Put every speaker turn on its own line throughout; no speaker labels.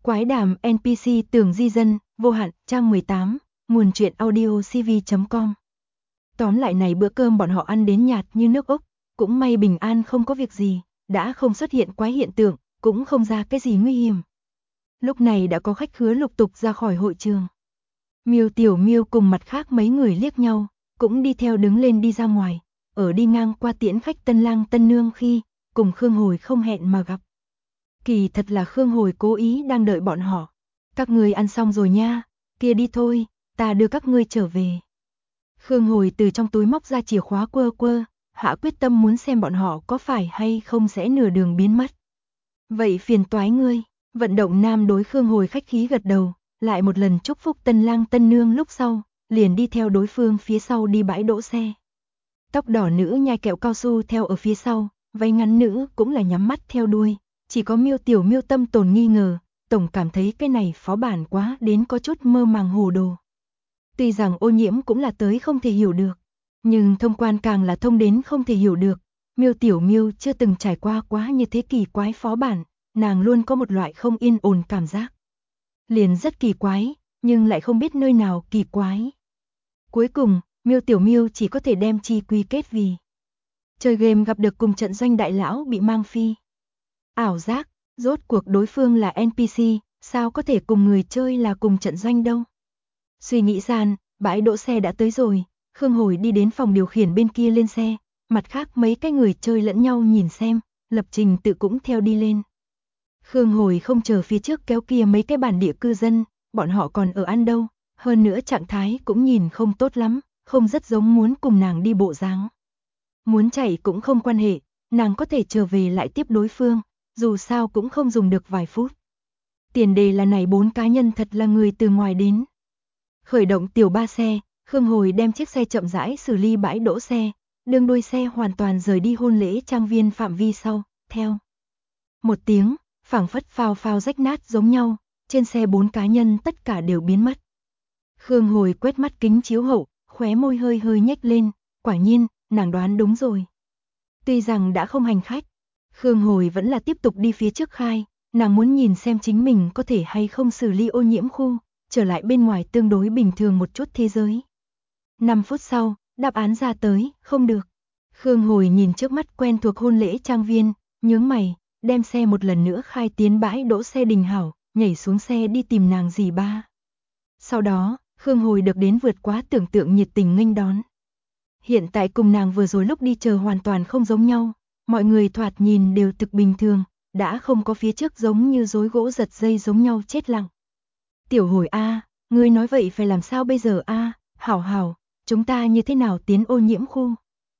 Quái đàm NPC tưởng di dân, vô hạn, trang 18, nguồn truyện audio cv.com. Tóm lại này bữa cơm bọn họ ăn đến nhạt như nước ốc, cũng may bình an không có việc gì, đã không xuất hiện quái hiện tượng, cũng không ra cái gì nguy hiểm. Lúc này đã có khách khứa lục tục ra khỏi hội trường. Miêu Tiểu Miêu cùng mặt khác mấy người liếc nhau, cũng đi theo đứng lên đi ra ngoài, ở đi ngang qua tiễn khách tân lang tân nương khi, cùng Khương Hồi không hẹn mà gặp. Kỳ thật là Khương Hồi cố ý đang đợi bọn họ. Các ngươi ăn xong rồi nha, kia đi thôi, ta đưa các ngươi trở về. Khương Hồi từ trong túi móc ra chìa khóa quơ quơ, hạ quyết tâm muốn xem bọn họ có phải hay không sẽ nửa đường biến mất. Vậy phiền toái ngươi, vận động nam đối Khương Hồi khách khí gật đầu, lại một lần chúc phúc tân lang tân nương lúc sau, liền đi theo đối phương phía sau đi bãi đỗ xe. Tóc đỏ nữ nhai kẹo cao su theo ở phía sau, váy ngắn nữ cũng là nhắm mắt theo đuôi, chỉ có Miêu Tiểu Miêu tâm tồn nghi ngờ, tổng cảm thấy cái này phó bản quá đến có chút mơ màng hồ đồ. Tuy rằng ô nhiễm cũng là tới không thể hiểu được, nhưng thông quan càng là thông đến không thể hiểu được. Miêu Tiểu Miêu chưa từng trải qua quá như thế kỳ quái phó bản, nàng luôn có một loại không yên ổn cảm giác. Liền rất kỳ quái, nhưng lại không biết nơi nào kỳ quái. Cuối cùng, Miêu Tiểu Miêu chỉ có thể đem chi quy kết vì chơi game gặp được cùng trận doanh đại lão bị mang phi. Ảo giác, rốt cuộc đối phương là NPC, sao có thể cùng người chơi là cùng trận doanh đâu. Suy nghĩ gian, bãi đỗ xe đã tới rồi, Khương Hồi đi đến phòng điều khiển bên kia lên xe, mặt khác mấy cái người chơi lẫn nhau nhìn xem, lập trình tự cũng theo đi lên. Khương Hồi không chờ phía trước kéo kia mấy cái bản địa cư dân, bọn họ còn ở ăn đâu, hơn nữa trạng thái cũng nhìn không tốt lắm, không rất giống muốn cùng nàng đi bộ dáng. Muốn chạy cũng không quan hệ, nàng có thể trở về lại tiếp đối phương, dù sao cũng không dùng được vài phút. Tiền đề là này 4 cá nhân thật là người từ ngoài đến. Khởi động tiểu ba xe, Khương Hồi đem chiếc xe chậm rãi xử lý bãi đỗ xe, đường đuôi xe hoàn toàn rời đi hôn lễ trang viên phạm vi sau, theo một tiếng, phảng phất phao phao rách nát giống nhau, trên xe 4 cá nhân tất cả đều biến mất. Khương Hồi quét mắt kính chiếu hậu, khóe môi hơi hơi nhếch lên, quả nhiên, nàng đoán đúng rồi. Tuy rằng đã không hành khách, Khương Hồi vẫn là tiếp tục đi phía trước khai, nàng muốn nhìn xem chính mình có thể hay không xử lý ô nhiễm khu, trở lại bên ngoài tương đối bình thường một chút thế giới. 5 phút sau, đáp án ra tới, không được. Khương Hồi nhìn trước mắt quen thuộc hôn lễ trang viên, nhướng mày, đem xe một lần nữa khai tiến bãi đỗ xe đình hảo, nhảy xuống xe đi tìm nàng dì ba. Sau đó, Khương Hồi được đến vượt quá tưởng tượng nhiệt tình nghênh đón. Hiện tại cùng nàng vừa rồi lúc đi chờ hoàn toàn không giống nhau, mọi người thoạt nhìn đều thực bình thường, đã không có phía trước giống như rối gỗ giật dây giống nhau chết lặng. Tiểu Hồi a, ngươi nói vậy phải làm sao bây giờ a? Hảo hảo, chúng ta như thế nào tiến ô nhiễm khu?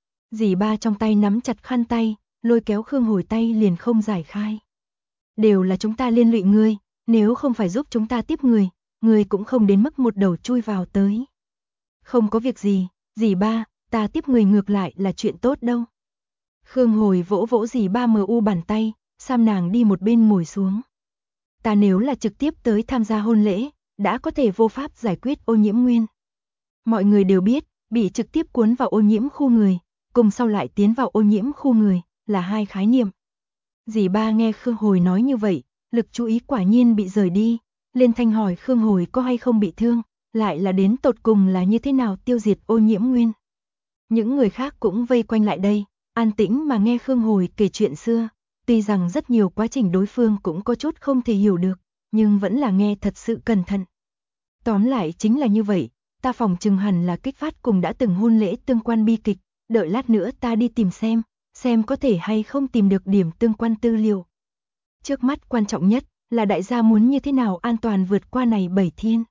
Dì ba trong tay nắm chặt khăn tay, lôi kéo Khương Hồi tay liền không giải khai. Đều là chúng ta liên lụy ngươi, nếu không phải giúp chúng ta tiếp người, ngươi cũng không đến mức một đầu chui vào tới. Không có việc gì, dì ba, ta tiếp người ngược lại là chuyện tốt đâu. Khương Hồi vỗ vỗ dì ba mờ u bàn tay, sam nàng đi một bên ngồi xuống. Ta nếu là trực tiếp tới tham gia hôn lễ, đã có thể vô pháp giải quyết ô nhiễm nguyên. Mọi người đều biết, bị trực tiếp cuốn vào ô nhiễm khu người, cùng sau lại tiến vào ô nhiễm khu người, là hai khái niệm. Dì ba nghe Khương Hồi nói như vậy, lực chú ý quả nhiên bị rời đi, lên thanh hỏi Khương Hồi có hay không bị thương, lại là đến tột cùng là như thế nào tiêu diệt ô nhiễm nguyên. Những người khác cũng vây quanh lại đây, an tĩnh mà nghe Khương Hồi kể chuyện xưa, tuy rằng rất nhiều quá trình đối phương cũng có chút không thể hiểu được, nhưng vẫn là nghe thật sự cẩn thận. Tóm lại chính là như vậy, ta phòng chừng hẳn là kích phát cùng đã từng hôn lễ tương quan bi kịch, đợi lát nữa ta đi tìm xem có thể hay không tìm được điểm tương quan tư liệu. Trước mắt quan trọng nhất là đại gia muốn như thế nào an toàn vượt qua này 7 thiên.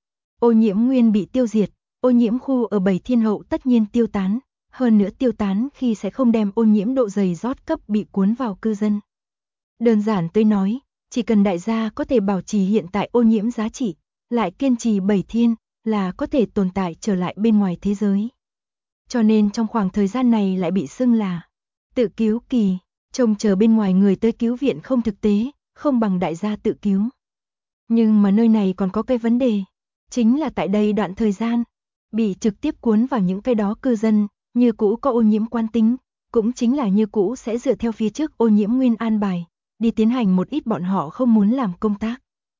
Ô nhiễm nguyên bị tiêu diệt, ô nhiễm khu ở 7 thiên hậu tất nhiên tiêu tán, hơn nữa tiêu tán khi sẽ không đem ô nhiễm độ dày rót cấp bị cuốn vào cư dân. Đơn giản tôi nói, chỉ cần đại gia có thể bảo trì hiện tại ô nhiễm giá trị, lại kiên trì 7 thiên, là có thể tồn tại trở lại bên ngoài thế giới. Cho nên trong khoảng thời gian này lại bị xưng là tự cứu kỳ, trông chờ bên ngoài người tới cứu viện không thực tế, không bằng đại gia tự cứu. Nhưng mà nơi này còn có cái vấn đề, chính là tại đây đoạn thời gian, bị trực tiếp cuốn vào những cái đó cư dân, như cũ có ô nhiễm quán tính, cũng chính là như cũ sẽ dựa theo phía trước ô nhiễm nguyên an bài, đi tiến hành một ít bọn họ không muốn làm công tác.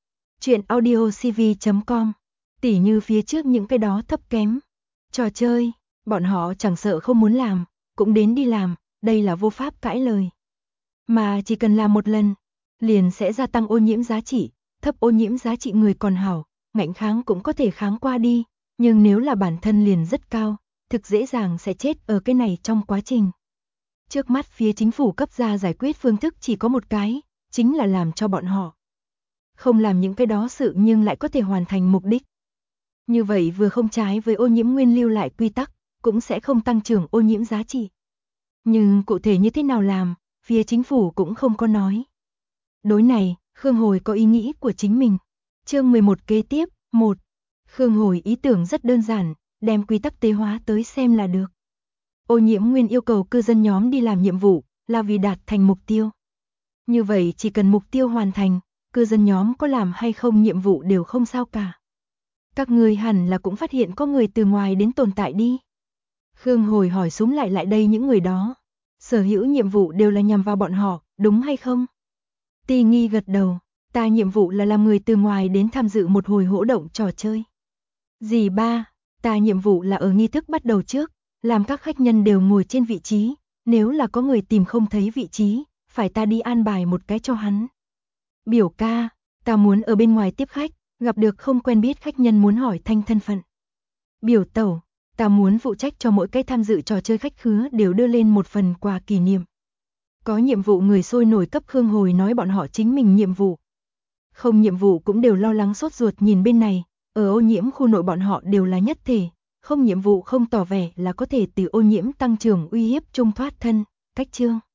Chuyện audio CV.com. Tỉ như phía trước những cái đó thấp kém trò chơi, bọn họ chẳng sợ không muốn làm, cũng đến đi làm, đây là vô pháp cãi lời. Mà chỉ cần làm một lần, liền sẽ gia tăng ô nhiễm giá trị, thấp ô nhiễm giá trị người còn hảo, ngạnh kháng cũng có thể kháng qua đi, nhưng nếu là bản thân liền rất cao, thực dễ dàng sẽ chết ở cái này trong quá trình. Trước mắt phía chính phủ cấp ra giải quyết phương thức chỉ có một cái, chính là làm cho bọn họ không làm những cái đó sự nhưng lại có thể hoàn thành mục đích. Như vậy vừa không trái với ô nhiễm nguyên lưu lại quy tắc, cũng sẽ không tăng trưởng ô nhiễm giá trị. Nhưng cụ thể như thế nào làm, phía chính phủ cũng không có nói. Đối này, Khương Hồi có ý nghĩ của chính mình. Chương 11 kế tiếp, 1. Khương Hồi ý tưởng rất đơn giản, đem quy tắc tế hóa tới xem là được. Ô nhiễm nguyên yêu cầu cư dân nhóm đi làm nhiệm vụ, là vì đạt thành mục tiêu. Như vậy chỉ cần mục tiêu hoàn thành, cư dân nhóm có làm hay không nhiệm vụ đều không sao cả. Các người hẳn là cũng phát hiện có người từ ngoài đến tồn tại đi. Khương Hồi hỏi súm lại đây những người đó. Sở hữu nhiệm vụ đều là nhằm vào bọn họ, đúng hay không? Ti Nghi gật đầu, ta nhiệm vụ là làm người từ ngoài đến tham dự một hồi hỗ động trò chơi. Dì ba, ta nhiệm vụ là ở nghi thức bắt đầu trước, làm các khách nhân đều ngồi trên vị trí, nếu là có người tìm không thấy vị trí, phải ta đi an bài một cái cho hắn. Biểu ca, ta muốn ở bên ngoài tiếp khách, gặp được không quen biết khách nhân muốn hỏi thanh thân phận. Biểu tẩu, ta muốn phụ trách cho mỗi cái tham dự trò chơi khách khứa đều đưa lên một phần quà kỷ niệm. Có nhiệm vụ người sôi nổi cấp Khương Hồi nói bọn họ chính mình nhiệm vụ. Không nhiệm vụ cũng đều lo lắng sốt ruột nhìn bên này, ở ô nhiễm khu nội bọn họ đều là nhất thể, không nhiệm vụ không tỏ vẻ là có thể từ ô nhiễm tăng trưởng uy hiếp trung thoát thân, cách chương.